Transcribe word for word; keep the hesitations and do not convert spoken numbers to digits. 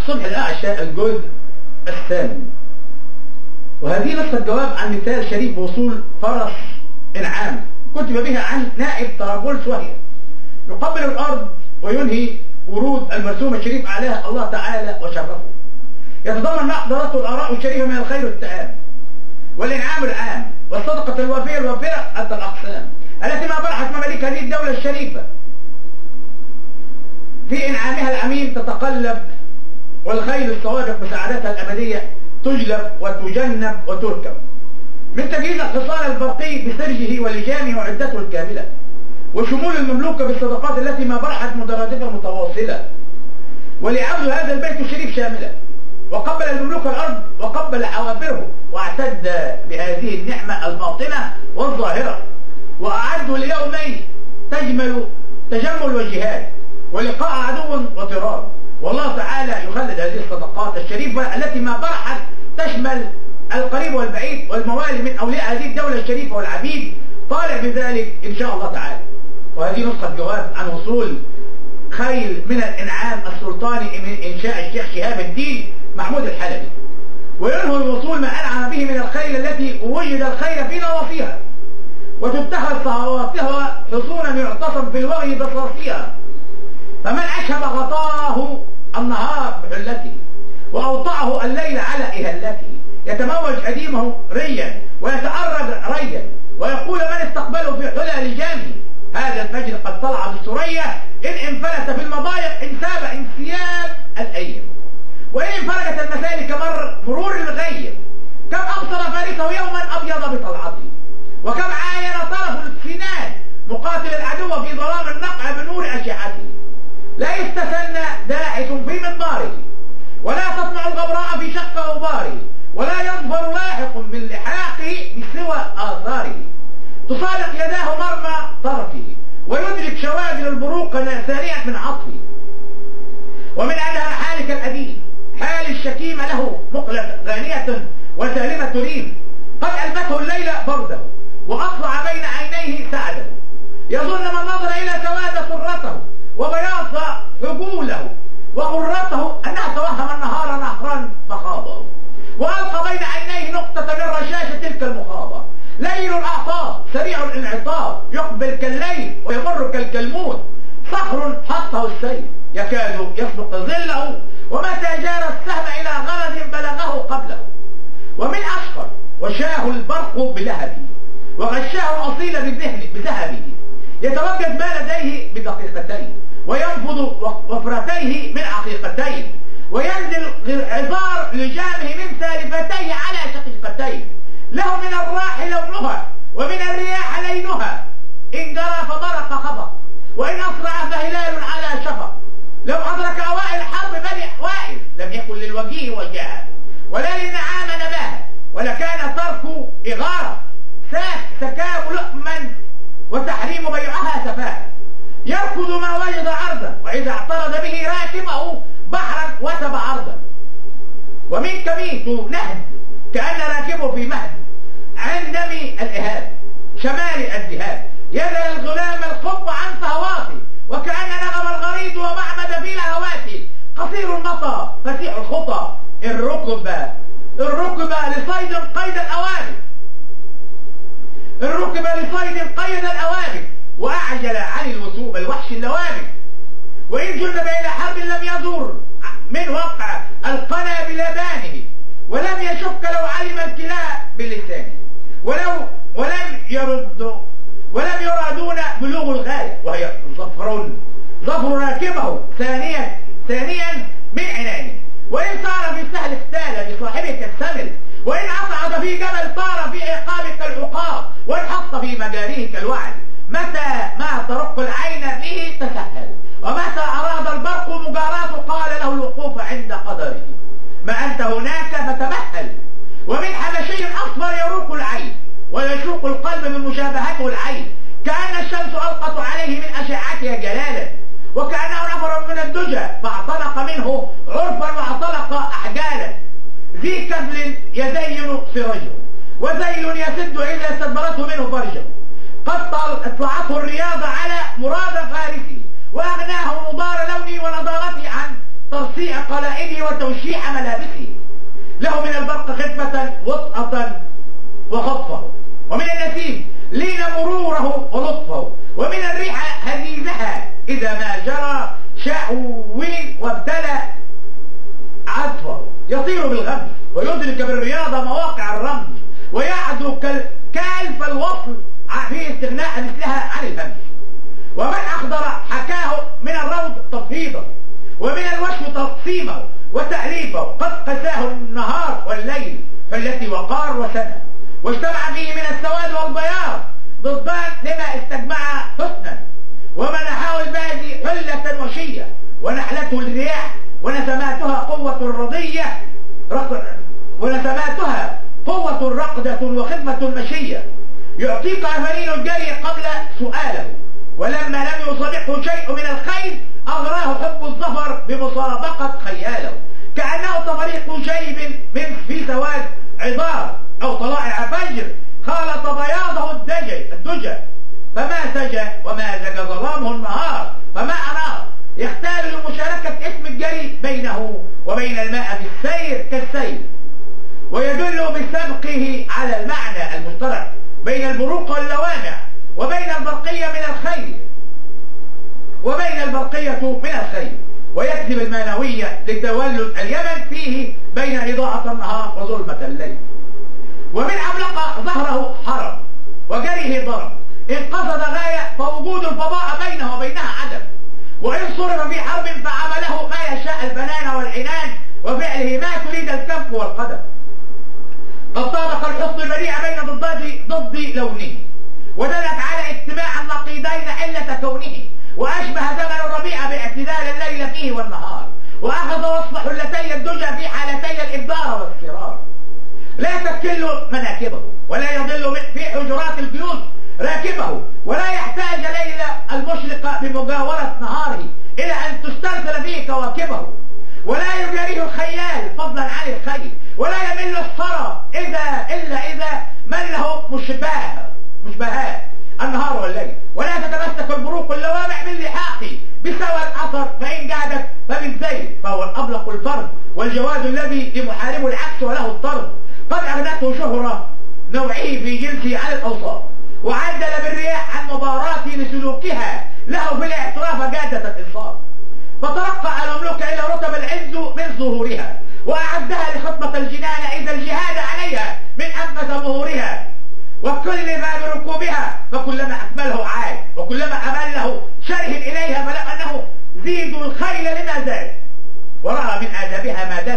صبح الأعشى الجزء الثامن. وهذه نص الجواب عن مثال شريف بوصول فرس إنعام كتب بها عن نائب طرابلس، وهي يقبل الأرض وينهي ورود المرسوم الشريف أعلاها الله تعالى وشرفه، يتضمن محضرات الآراء الشريفة من الخير والتآمن والإنعام العام والصدقة الوافية الوافرة حتى الأقسام التي ما برحت مماليك هذه الدولة الشريفة في إنعامها العميم تتقلب، والخيل الصوادق بسعادتها الأبدية تجلب وتجنب وتركب، من تجهيز الحصان البرقي بسرجه ولجامه وعدته الكاملة، وشمول المملوكة بالصدقات التي ما برحت مدرجتها متواصلة، ولعبد هذا البيت الشريف شاملة، وقبل المملوك الأرض وقبل حوافره واعتد بهذه النعمة الباطنة والظاهرة، وأعدوا ليومين تجمل تجمل وجهاد ولقاء عدو وطرار، والله تعالى يخلد هذه الصدقات الشريفة التي ما برحت تشمل القريب والبعيد والموالي من أولياء هذه الدولة الشريفة والعبيد، طالع بذلك إن شاء الله تعالى. وهذه نسخة جواب عن وصول خيل من الإنعام السلطاني من إنشاء الشيخ شهاب الدين محمود الحلبي، وينهي الوصول ما أنعم به من الخيل التي وجد الخير في نواصيها وتتخذ صهواتها حصونا يعتصم في الوغي بصاصيها، فمن أشهب غطاه النهار بحلته وأوطعه الليل على إهلته، يتموج أديمه ريا ويتعرض ريا، ويقول من استقبله في حلى لجامه هذا الفجر قد طلع بالسرية، إن انفلت في المضايق انساب انسياب الأيم، وإن انفرجت المسالك مر مرور الغيم، كم أبصر فارسه يوما أبيض بطلعته، وكم عاين طرف السنان مقاتل العدو في ظلام النقع بنور أشعته، لا يستثنى داعس في منباره، ولا تطمع الغبراء في شق أوباره، ولا يظفر لاحق من لحاقه بسوى آثاره، تصادق يداه مرمى طرفه ويدرك شواذر البروق ثانية من عطفه، ومن أدهر حالك الأديم حال الشكيمة له مقلة غانية وسالمة ريم، قد ألبته الليل برده وأطلع بين عينيه سعده، يظن من نظر إلى سواد سرته وبياض حجوله وغرته أنه توهم النهار نهرا فخاضه، وألقى بين عينيه نقطة من رشاشة تلك المخاضة، ليل الأعطاب سريع الانعطاف يقبل كالليل ويمر كالكلمون، صخر حطه السيل يكاد يسبق ظله، ومتى جار السهم إلى غرض بلغه قبله، ومن أشقر وشاه البرق بلهبه وغشاه الأصيل بذهن بذهبه، يتوجد ما لديه بدقيقتين وينفض وفرتيه من عقيقتين، وينزل عذار لجامه من سالفتيه على شقيقتين، له من الراح لونها ومن الرياح لينها، إن جرى فبرق خفق وإن أسرع فهلال على شفق، لو أدرك أوائل حرب بني وائل لم يكن للوجيه وجاهه ولا للنعام نباهه، ولكان ترك إغارة ساك سكاب لؤما وتحريم بيعها سفاهه، يركض ما وجد عرضا وإذا اعترض به راكبه بحرا وثب عرضا، ومن كميت نهد كأن راكبه في مهد عندمي الإهاب شمال الذهاب، يذل الغلام الخب عن صهواته وكأن نغم الغريد ومعمد في لهواته، قصير المطى فسيح الخطى، الركبة الركبة لصيد قيد الأوابد، الركبة لصيد قيد الأوابد، وأعجل عن الوثوب الوحش اللوابد، وإن جلب إلى حرب لم يزور من وقع القنا بلبانه، ولم يشك لو علم الكلاء بلسانه، ولو ولم يرد ولم يرادون بلوغ الغاية، وهي ظفر ظفر راكبه ثانيا ثانيا من عنانه، وإن صار في السهل اختال بصاحبك السمل، وإن أصعد في جبل طار في عقابك العقاب، وإن حط في مجاريه كالوعد، متى ما ترق العين به تسهل، ومتى أراد البرق مجاراته قال له الوقوف عند قدره، ما أنت هناك فتمهل، ومن حبشي أصفر يروق العين ويشوق القلب من مشابهته العين، كأن الشمس ألقت عليه من أشعتها جلالا، وكأنه نفر من الدجى فاعتنق منه عرفا واعتنق أحجالا، ذي كفل يزين سرجه وذيل يسد إذا استدبرته منه فرجه، قد اطلعته الرياضة على مراد فارسي، وأغناه مضار لوني ونضارتي عن ترسيم تنصيع قلائده وتوشيح ملابسه. له من البرق خفة وطأة وخطفه، ومن النسيم لين مروره ولطفه، ومن الريح هزيزها إذا ما جرى شاوين وابتلى عطفه. يطير بالغمس ويدرك بالرياضة مواقع الرمز، ويعدو كالف الوصل في استغناء مثلها عن الهمس. ومن أخضر حكاه من الروض تفهيضه، ومن الوشم تقسيمه وتأليفه. قد قساه النهار والليل حلتي وقار وسنة، واجتمع فيه من السواد والبياض ضدان لما استجمع حسنا. ومنحه البادي حلة وشية، ونحلته الرياح ونسماتها قوة الرضية ونسماتها قوة رقدة وخدمة مشية. يعطيك أفانين الجري قبل سؤاله، ولما لم يصادقه شيء من الخيل أغراه حب الظفر بمسابقة خياله. كأنه تفريق شيب من في سواد عذار أو طلائع فجر، خالط بياضه الدجى الدجى فما سجى، وما زج ظلامه النهار فما أنار. يختار لمشاركة اسم الجري بينه وبين الماء في السير كالسيل، ويدل بسبقه على المعنى المشترك بين البروق واللوامع، وبين البرقية من الخيل وبين البرقية من الخيل. ويكذب المانوية لتولد اليمن فيه بين إضاءة النهار وظلمة الليل. ومن عملق ظهره حرم وجريه ضرب، إن قصد غاية فوجود الفضاء بينه وبينها عدم، وإن صرف في حرب فعمله ما يشاء البنان والعنان، وفعله ما تريد الكف والقدم. قد طابق الحصن البريع بين ضدات ضد لونه، ودلت على اجتماع النقيضين علة كونه، وأشبه زمن الربيع باعتدال الليل فيه والنهار، وأخذ وصف حلتي الدجى في حالتي الإبدار والصرار. لا تكل مناكبه، ولا يضل في حجرات البيوت راكبه، ولا يحتاج ليل المشرق بمجاورة نهاره إلى أن تسترسل فيه كواكبه، ولا يجاريه الخيال فضلا عن الخيل، ولا يمل الثرى إذا إلا إذا مله مشباه مشبهات النهار والليل، ولا تتمسك البروق اللوامع باللحاق بسوى الأثر، فإن جادت فبالزيل، فهو الأبلق الفرد والجواد الذي لمحاربه العكس وله الطرد. قد أغنته شهرة نوعه في جنسه عن الأوصاف، وعدل بالرياح عن مباراته لسلوكها له في الاعتراف جادة الإنصاف. فترقى المملوك إلى رتب العز من ظهورها، وأعدها لخطبة الجنان إذا الجهاد عليها من أنفس ظهورها. وكل ما بركوبها فكلما أكمله عاد، وكلما أمله شره إليها، فلم أنه زيدوا الخيل لما زاد، ورأى من آدابها ما